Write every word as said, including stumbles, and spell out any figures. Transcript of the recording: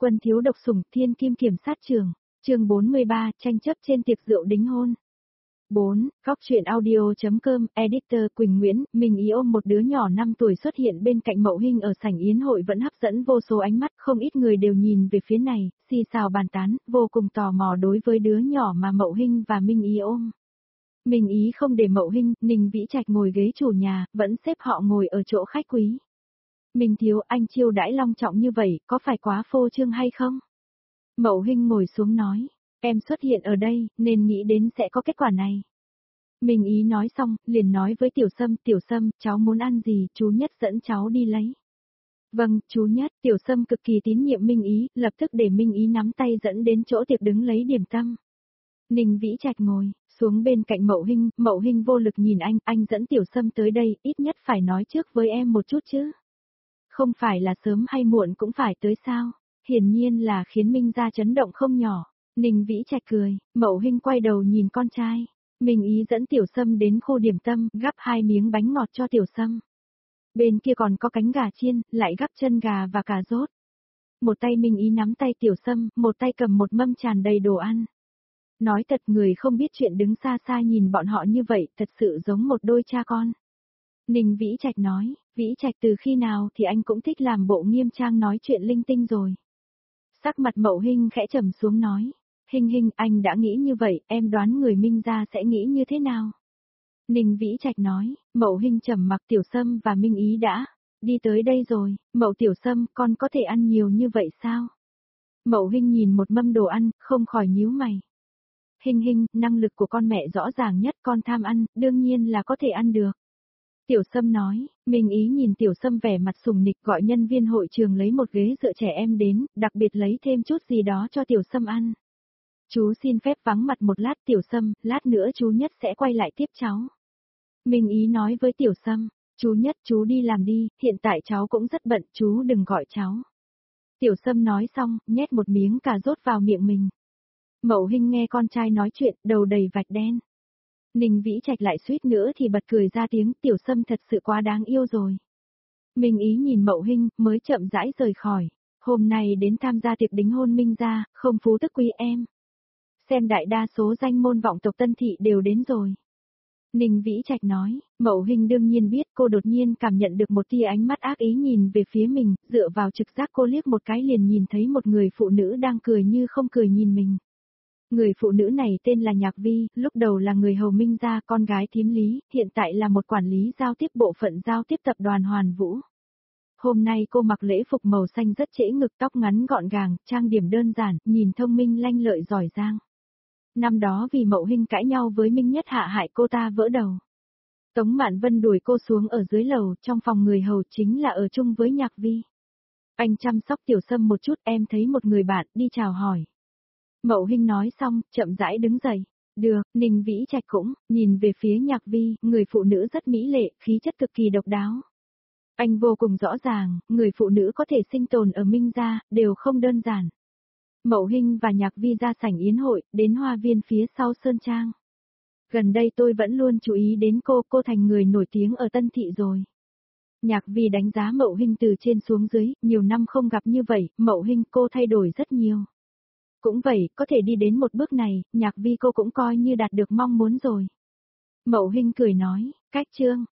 Quân thiếu độc sủng, thiên kim kiểm sát trường. Chương bốn mươi ba, tranh chấp trên tiệc rượu đính hôn. bốn. Góc truyện audio.com, Editor Quỳnh Nguyễn, mình ý ôm một đứa nhỏ năm tuổi xuất hiện bên cạnh Mậu Hinh ở sảnh yến hội vẫn hấp dẫn vô số ánh mắt, không ít người đều nhìn về phía này, xì xào bàn tán, vô cùng tò mò đối với đứa nhỏ mà Mậu Hinh và Minh Ý ôm. Minh Ý không để Mậu Hinh, Ninh Vĩ Trạch ngồi ghế chủ nhà, vẫn xếp họ ngồi ở chỗ khách quý. Minh thiếu, anh chiêu đãi long trọng như vậy, có phải quá phô trương hay không? Mậu Hinh ngồi xuống nói, em xuất hiện ở đây, nên nghĩ đến sẽ có kết quả này. Minh Ý nói xong, liền nói với Tiểu Sâm, Tiểu Sâm, cháu muốn ăn gì, chú Nhất dẫn cháu đi lấy. Vâng, chú Nhất, Tiểu Sâm cực kỳ tín nhiệm Minh Ý, lập tức để Minh Ý nắm tay dẫn đến chỗ tiệc đứng lấy điểm tâm. Ninh Vĩ Trạch ngồi xuống bên cạnh Mậu Hinh, Mậu Hinh vô lực nhìn anh, anh dẫn Tiểu Sâm tới đây, ít nhất phải nói trước với em một chút chứ. Không phải là sớm hay muộn cũng phải tới sao, hiển nhiên là khiến Minh gia chấn động không nhỏ. Ninh Vĩ Trạch cười, Mậu Hinh quay đầu nhìn con trai. Minh Ý dẫn Tiểu Sâm đến khu điểm tâm, gắp hai miếng bánh ngọt cho Tiểu Sâm. Bên kia còn có cánh gà chiên, lại gắp chân gà và cà rốt. Một tay Minh Ý nắm tay Tiểu Sâm, một tay cầm một mâm tràn đầy đồ ăn. Nói thật, người không biết chuyện đứng xa xa nhìn bọn họ như vậy, thật sự giống một đôi cha con. Ninh Vĩ Trạch nói, Vĩ Trạch từ khi nào thì anh cũng thích làm bộ nghiêm trang nói chuyện linh tinh rồi. Sắc mặt Mậu Hinh khẽ trầm xuống nói, Hinh Hinh, anh đã nghĩ như vậy, em đoán người Minh gia sẽ nghĩ như thế nào? Ninh Vĩ Trạch nói, Mậu Hinh trầm mặc. Tiểu Sâm và Minh Ý đã đi tới đây rồi, Mậu Tiểu Sâm, con có thể ăn nhiều như vậy sao? Mậu Hinh nhìn một mâm đồ ăn, không khỏi nhíu mày. Hinh Hinh, năng lực của con mẹ rõ ràng nhất, con tham ăn, đương nhiên là có thể ăn được. Tiểu Sâm nói, Minh Ý nhìn Tiểu Sâm vẻ mặt sùng nịch, gọi nhân viên hội trường lấy một ghế dựa trẻ em đến, đặc biệt lấy thêm chút gì đó cho Tiểu Sâm ăn. Chú xin phép vắng mặt một lát. Tiểu Sâm, lát nữa chú Nhất sẽ quay lại tiếp cháu. Minh Ý nói với Tiểu Sâm, chú Nhất, chú đi làm đi, hiện tại cháu cũng rất bận, chú đừng gọi cháu. Tiểu Sâm nói xong, nhét một miếng cà rốt vào miệng mình. Mậu Hinh nghe con trai nói chuyện, đầu đầy vạch đen. Ninh Vĩ Trạch lại suýt nữa thì bật cười ra tiếng, Tiểu Sâm thật sự quá đáng yêu rồi. Minh Ý nhìn Mậu Hinh, mới chậm rãi rời khỏi. Hôm nay đến tham gia tiệc đính hôn Minh gia, không phú tức quý em. Xem đại đa số danh môn vọng tộc Tân Thị đều đến rồi. Ninh Vĩ Trạch nói, Mậu Hinh đương nhiên biết, cô đột nhiên cảm nhận được một tia ánh mắt ác ý nhìn về phía mình, dựa vào trực giác cô liếc một cái liền nhìn thấy một người phụ nữ đang cười như không cười nhìn mình. Người phụ nữ này tên là Nhạc Vi, lúc đầu là người hầu Minh gia, con gái thím Lý, hiện tại là một quản lý giao tiếp bộ phận giao tiếp tập đoàn Hoàn Vũ. Hôm nay cô mặc lễ phục màu xanh rất trễ ngực, tóc ngắn gọn gàng, trang điểm đơn giản, nhìn thông minh lanh lợi giỏi giang. Năm đó vì Mậu Hinh cãi nhau với Minh Nhất hạ hại cô ta vỡ đầu. Tống Mạn Vân đuổi cô xuống ở dưới lầu, trong phòng người hầu chính là ở chung với Nhạc Vi. Anh chăm sóc Tiểu Sâm một chút, em thấy một người bạn, đi chào hỏi. Mậu Hinh nói xong, chậm rãi đứng dậy. Được, Ninh Vĩ Trạch cũng, nhìn về phía Nhạc Vi, người phụ nữ rất mỹ lệ, khí chất cực kỳ độc đáo. Anh vô cùng rõ ràng, người phụ nữ có thể sinh tồn ở Minh gia, đều không đơn giản. Mậu Hinh và Nhạc Vi ra sảnh yến hội, đến hoa viên phía sau Sơn Trang. Gần đây tôi vẫn luôn chú ý đến cô, cô thành người nổi tiếng ở Tân Thị rồi. Nhạc Vi đánh giá Mậu Hinh từ trên xuống dưới, nhiều năm không gặp như vậy, Mậu Hinh cô thay đổi rất nhiều. Cũng vậy, có thể đi đến một bước này, Nhạc Vi cô cũng coi như đạt được mong muốn rồi. Mậu Hinh cười nói, cách chương,